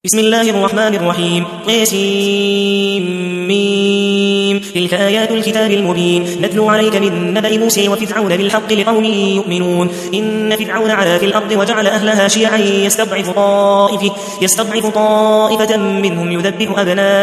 بسم الله الرحمن الرحيم. ميم. تلك آيات الكتاب المبين نتلو عليك من نبأ موسى وفرعون بالحق لقوم يؤمنون. إن فرعون علا في الأرض وجعل أهلها شيعا يستضعف طائفة منهم يذبح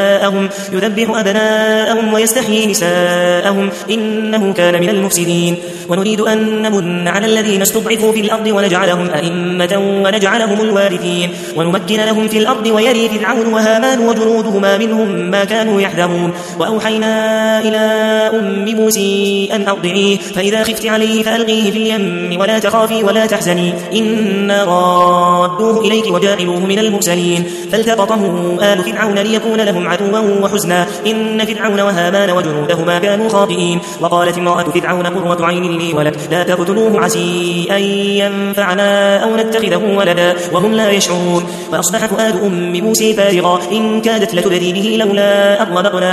أبناءهم ويستحيي نساءهم إنه كان من المفسدين. ونريد أن نمن على الذين استضعفوا في الأرض ونجعلهم أئمة ونجعلهم الوارثين ونمكن لهم في الأرض ويري فرعون وهامان وجنودهما منهم ما كانوا يحذرون. وأوحينا إلى أم موسى أن أرضعيه فإذا خفت عليه فألقيه في اليم ولا تخافي ولا تحزني إنا رادوه إليك وجاعلوه من المرسلين. فالتقطه آل فرعون ليكون لهم عدوا وحزنا إن فرعون وهامان وجنودهما كانوا خاطئين. وقالت امرأة فرعون قرة عين لي ولك لا تقتلوه عسى أن ينفعنا أو نتخذه ولدا وهم لا يشعرون. فأصبح فؤاد أم موسى فارغا إن كادت لتبدي به لولا أربطنا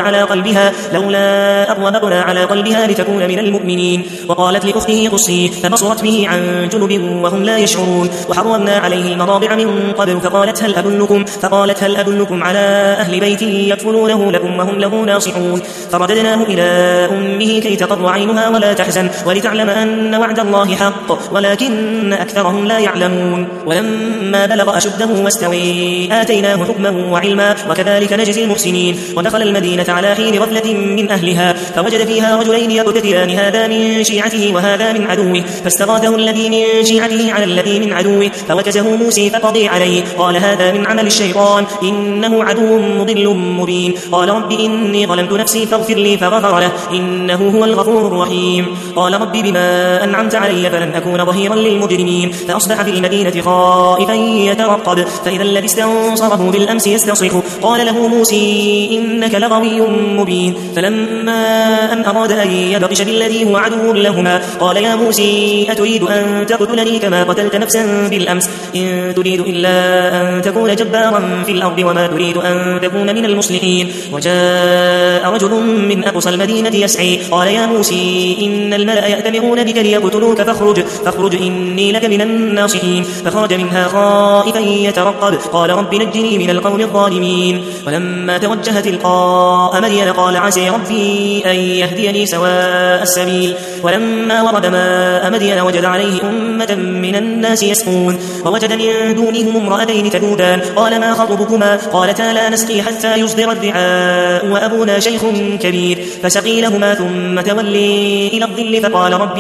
على قلبها لتكون من المؤمنين. وقالت لأخته قصيه فبصرت به عن جنب وهم لا يشعرون. وحرمنا عليه المراضع من قبل فقالت هل أدلكم على أهل بيت يكفلونه لكم وهم له ناصحون. فرددناه إلى أمه كي تقر عينها ولا تحزن ولتعلم أن وعد الله حق ولكن أكثرهم لا يعلمون. ولما بلغ أشده واستوى آتيناه حكما وعلما وكذلك نجزي المحسنين. ودخل المدينة على حين غفلة من أهلها فوجد فيها رجلين يقتتلان هذا من شيعته وهذا من عدوه فاستغاثه الذي من شيعته على الذي من عدوه فوكزه موسى فقضي عليه قال هذا من عمل الشيطان إنه عدو مضل مبين. قال رب إني ظلمت نفسي فاغفر لي فغفر له إنه هو الغفور الرحيم. قال رب بما أنعمت علي فلن أكون ظهيرا للمجرمين. فأصبح في المدينة خائفا يترقب فإذا الذي استنصره بالأمس يستصرخ قال له موسى إنك لغوي مبين. فلما أن أراد أن يبطش بالذي هو عدو لهما قال يا موسى أتريد أن تقتلني كما قتلت نفسا بالأمس إن تريد إلا أن تكون جبارا في الأرض وما تريد أن تكون من المصلحين. وجاء رجل من أقصى المدينة يسعي قال يا موسى إن الملأ يأتمرون بك ليقتلوك فاخرج إني لك من الناصحين. فخرج منها خائفا يترقب قال رب نجني من القوم الظالمين. ولما توجه تلقاء مدين قال عسى ربي أن يهديني سواء السبيل. ولما ورد ماء مدين وجد عليه أمة من الناس يسقون ووجد من دونهم امرأتين تذودان قال ما خطبكما قالتا لا نسقي حتى يصدر الرعاء وأبونا شيخ كبير. فسقي لهما ثم تولي إلى الظل فقال رب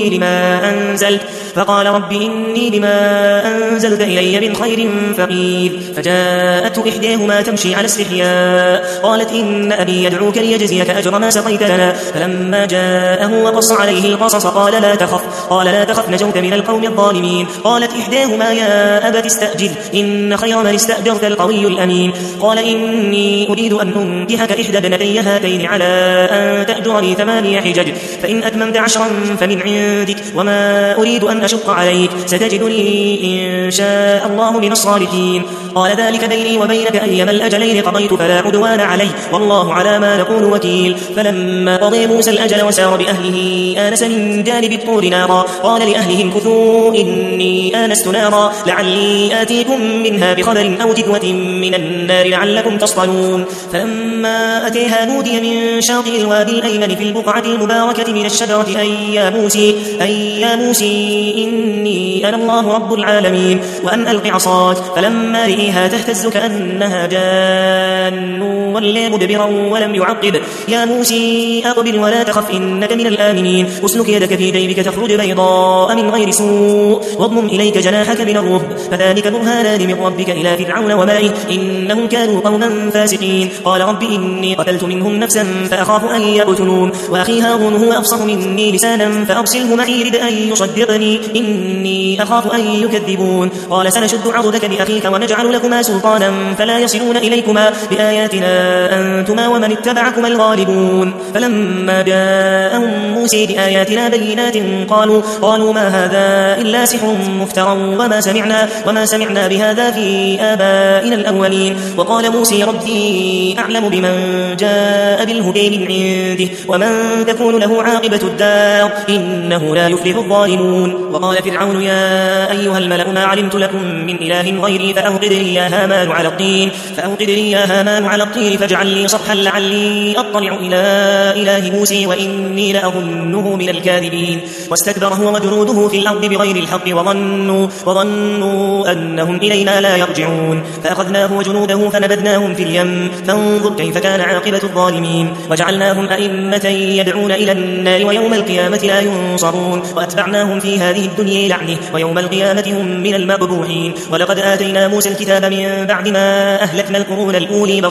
إني لما أنزلت إلي من خير فقير. فجاءته إحداهما تمشي على استحياء قالت إن أبي يدعوك ليجزيك أجر ما سقيت لنا. فلما جاءه وقص عليه القصص قال لا تخف نجوت من القوم الظالمين. قالت إحداهما يا أبت استأجر إن خير من استأجرت القوي الأمين. قال إني أريد أن أنكحك إحدى ابنتي هاتين على أن تأجرني 8 حجج فإن أتممت 10 فمن عندك وما أريد أن أشق عليك ستجدني إن شاء الله من الصالحين. قال ذلك بيني وبينك أيما الأجلين قضيت فلا عدوان علي والله على ما نقول وكيل. فلما قضي موسى الأجل وسار بأهله آنس من جانب الطور نارا قال لأهلهم كثوا إني آنست نارا لعلي آتيكم منها بخبر أو جذوة من النار لعلكم تصطلون. فلما أتيها نودي من شاطئ الوادي الأيمن في البقعة المباركة من الشجرة أي يا موسى إني أنا الله رب العالمين وأن ألق عصاك. فلما رئيها تهتز كأنها جان ولى مدبرا ولم يعقب يا موسى أقبل ولا تخف إنك من الآمنين. أسلك يدك في جيبك تخرج بيضاء من غير سوء واضمم إليك جناحك من الرهب فذلك برهانان من ربك إلى فرعون وملئه إنهم كانوا قوما فاسقين. قال رب إني قتلت منهم نفسا فأخاف أن يقتلون وأخي هارون هو أفصح مني لسانا فأرسله معي رد أن يصدقني إني أخاف أن يكذبون. قال سنشد عضدك بأخيك ونجعل لكما سلطانا فلا يصلون إليكما بآياتنا أنتما ومن اتبعكما الغالبون. فلما جاءهم موسى بآياتنا بينات قالوا ما هذا إلا سحر مفترى وما سمعنا بهذا في آبائنا الأولين. وقال موسى ربي أعلم بمن جاء بالهدى من عنده ومن تكون له عاقبة الدار إنه لا يفلح الظالمون. وقال فرعون يا أيها الملأ ما علمت لكم من إله غيري فأوقد فأوقد لي يا هامان على الطين فاجعل لي صرحا لعلي أطلع إلى إله موسى وإني لأظنه من الكاذبين. واستكبر هو وجنوده في الأرض بغير الحق وظنوا أنهم إلينا لا يرجعون. فأخذناه وجنوده فنبذناهم في اليم فانظر كيف كان عاقبة الظالمين. وجعلناهم أئمة يدعون إلى النار ويوم القيامة لا ينصرون. وأتبعناهم في هذه الدنيا لعنة ويوم القيامة هم من المقبوحين. ولقد آتينا موسى الكتاب من بعد ما أهلكنا القرون الأولي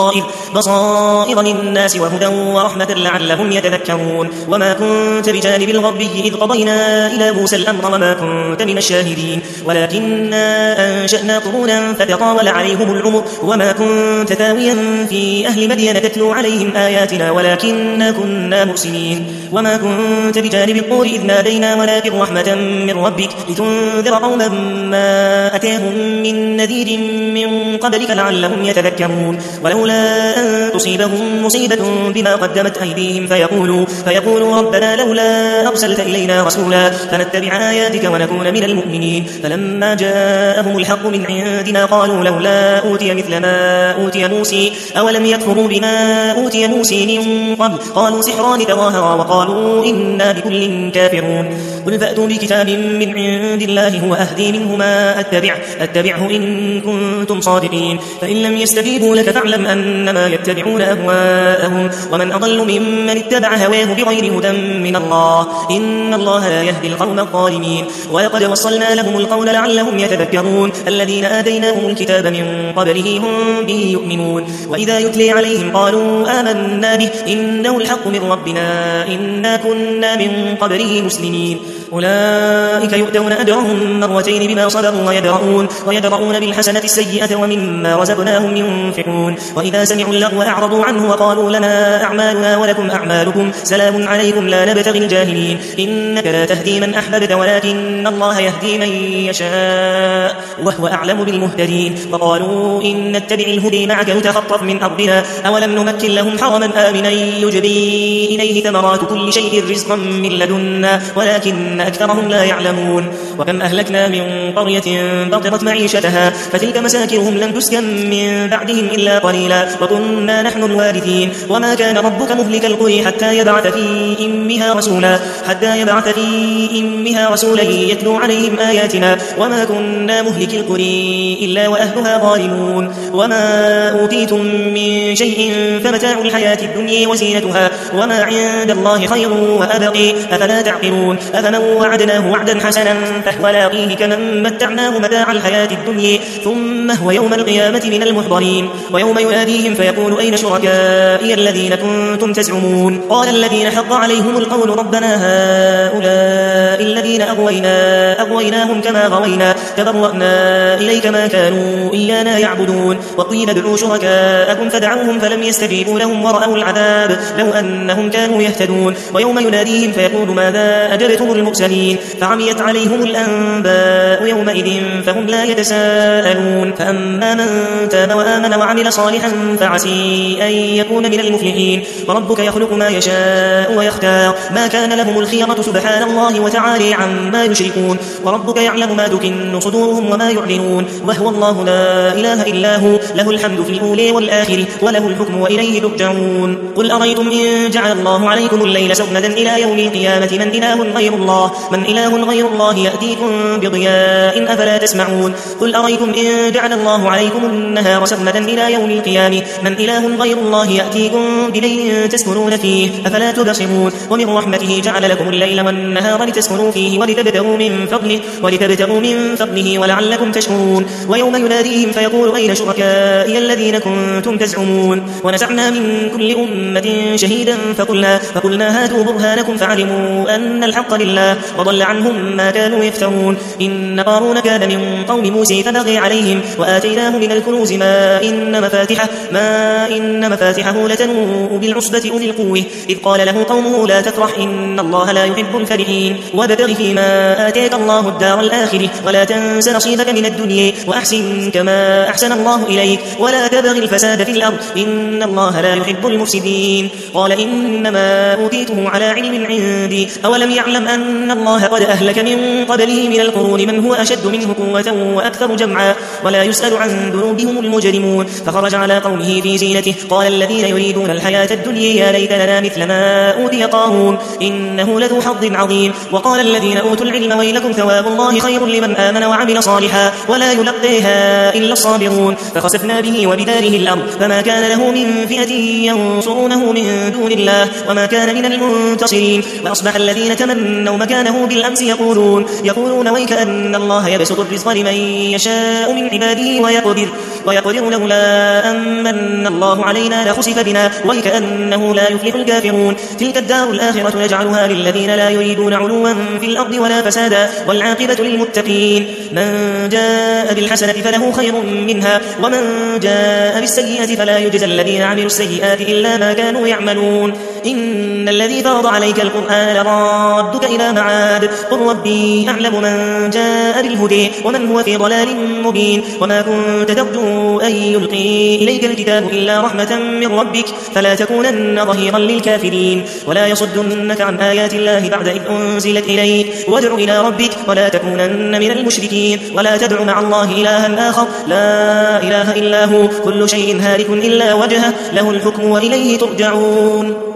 بصائر للناس وهدى ورحمة لعلهم يتذكرون. وما كنت بجانب الغربي إذ قضينا إلى موسى الأمر وما كنت من الشاهدين ولكننا أنشأنا قرونا فتطاول عليهم العمر وما كنت ثاويا في أهل مدين تتلو عليهم آياتنا ولكننا كنا مرسلين. وما كنت بجانب الطور إذ نادينا ولكن رحمة من ربك لتنذر قوما ما أتاهم من نذير من قبلك لعلهم يتذكرون. ولولا أن تصيبهم مصيبة بما قدمت أيديهم فيقولوا ربنا لولا أرسلت إلينا رسولا فنتبع آياتك ونكون من المؤمنين. فلما جاءهم الحق من عندنا قالوا لولا أوتي مثل ما أوتي موسى أولم يكفروا بما أوتي موسى من قبل قالوا سحران تظاهرا وقالوا إنا بكل كافرون. قل فأتوا بكتاب من عند الله هو أهدي منه ما أتبعه إن كنتم صادقين. فإن لم يستجيبوا لك فاعلم أنما يتبعون أهواءهم ومن أضل ممن اتبع هواه بغير هدى من الله إن الله لا يهدي القوم الظالمين. ولقد وصلنا لهم القول لعلهم يتذكرون. الذين آتيناهم الكتاب من قبله هم به يؤمنون. وإذا يتلي عليهم قالوا آمنا به إنه الحق من ربنا إنا كنا من قبله مسلمين. أولئك يؤتون أجرهم مرتين بما صبروا ويدرؤون بالحسنة السيئة ومما رزقناهم ينفقون. وإذا سمعوا اللغو أعرضوا عنه وقالوا لنا أعمالنا ولكم أعمالكم سلام عليكم لا نبتغي الجاهلين. إنك لا تهدي من أحببت ولكن الله يهدي من يشاء وهو أعلم بالمهتدين. وقالوا إن نتبع الهدي معك نتخطف من أرضنا أولم نمكن لهم حرما آمنا يجبي إليه ثمرات كل شيء رزقا من لدنا ولكن أكثرهم لا يعلمون. وكم أهلكنا من قرية بطرت معيشتها فتلك مساكنهم لم تسكن من بعدهم إلا قليلا وكنا نحن الوارثين. وما كان ربك مهلك القرى حتى يبعث في أمها رسولا يتلو عليهم آياتنا وما كنا مهلك القرى إلا وأهلها ظالمون. وما أوتيتم من شيء فمتاع الحياة الدنيا وزينتها وما عند الله خير وأبقي أفلا تعقلون. أفمن وعدناه وعدا حسنا فهو لاقيه كمن متعناه متاع الحياة الدنيا ثم هو يوم القيامة من المحضرين. ويوم يناديهم فيقول أين شركائي الذين كنتم تزعمون قال الذين حق عليهم القول ربنا هؤلاء الذين أغويناهم كما غوينا تبرأنا إليك ما كانوا إيانا يعبدون. وقيل ادعوا شركاءكم فدعوهم فلم يستجيبوا لهم ورأوا العذاب لو أنهم كانوا يهتدون. ويوم يناديهم فيقول ماذا أجبتم المرسلين فعميت عليهم الأنباء يومئذ فهم لا يتساءلون. فأما من تاب وآمن وعمل صالحا فعسي أن يكون من المفلحين. وربك يخلق ما يشاء ويختار ما كان لهم الخيرة سبحان الله وتعالى عما يشركون. وربك يعلم ما تكن صدورهم وما يعلنون وهو الله لا إله إلا هو له الحمد في الأولى والآخر وله الحكم وإليه ترجعون. قل أرأيتم إن جعل الله عليكم الليل سرمدا إلى يوم القيامة من إله غير الله يأتيكم بضياء أفلا تسمعون. قل أرأيتم إن جعل الله عليكم النهار سرمدا إلى يوم القيامة من إله غير الله يأتيكم بليل تسكنون فيه أفلا تبصرون. ومن رحمته جعل لكم الليل والنهار لتسكنوا فيه ولتبتغوا من فضله ولعلكم تشكرون. ويوم يناديهم فيقول أين شركائي الذين كنتم تزعمون ونزعنا من كل أمة شهيدا فقلنا هاتوا برهانكم فعلموا أن الحق لله وضل عنهم ما كانوا يفترون. إن قارون كان من قوم موسى فبغي عليهم وآتيناه من الكنوز ما إن مفاتحه لتنوء بالعصبة أولي القوة إذ قال له قومه لا تفرح إن الله لا يحب الفرحين. وابتغ فيما آتاك الله الدار الآخرة ولا تنس نصيبك من الدنيا وأحسن كما أحسن الله إليك ولا تبغ الفساد في الأرض إن الله لا يحب المفسدين. قال إنما أوتيته على علم عندي أولم يعلم أن الله قد أهلك من قبله من القرون من هو أشد منه قوة وأكثر جمعا ولا يسأل عن ذنوبهم المجرمون. فخرج على قومه في زينته قال الذين يريدون الحياة الدنيا يا ليت لنا مثل ما أوتي قارون إنه لذو حظ عظيم. وقال الذين أوتوا العلم ويلكم ثواب الله خير لمن آمن وعمل صالحا ولا يلقيها إلا الصابرون. فخسفنا به وبداره الأرض فما كان له من فئة ينصرونه من دون الله وما كان من المنتصرين. وأصبح الذين تمنوا مكانه بالأمس يقولون ويكأن الله يبسط الرزق لمن يشاء من عباده ويقدر لولا أمن الله علينا لخسف بنا ويكأنه لا يفلح الكافرون. تلك الدار الآخرة نجعلها للذين لا يريدون علوا في الأرض ولا فسادا والعاقبة للمتقين. من جاء بالحسنة فله خير منها ومن جاء بالسيئة فلا يجزى الذين عملوا السيئات إلا ما كانوا يعملون. إن الذي فرض عليك القرآن لرادك إلى معاد قل ربي أعلم من جاء بالهدى ومن هو في ضلال مبين. وما كنت ترجو أن يلقي إليك الكتاب إلا رحمة من ربك فلا تكونن ظهيرا للكافرين. ولا يصدنك عن آيات الله بعد إذ أنزلت إليك وادع إلى ربك ولا تكونن من المشركين. ولا تدع مع الله إلها آخر لا إله إلا هو كل شيء هالك إلا وجهه له الحكم وإليه ترجعون.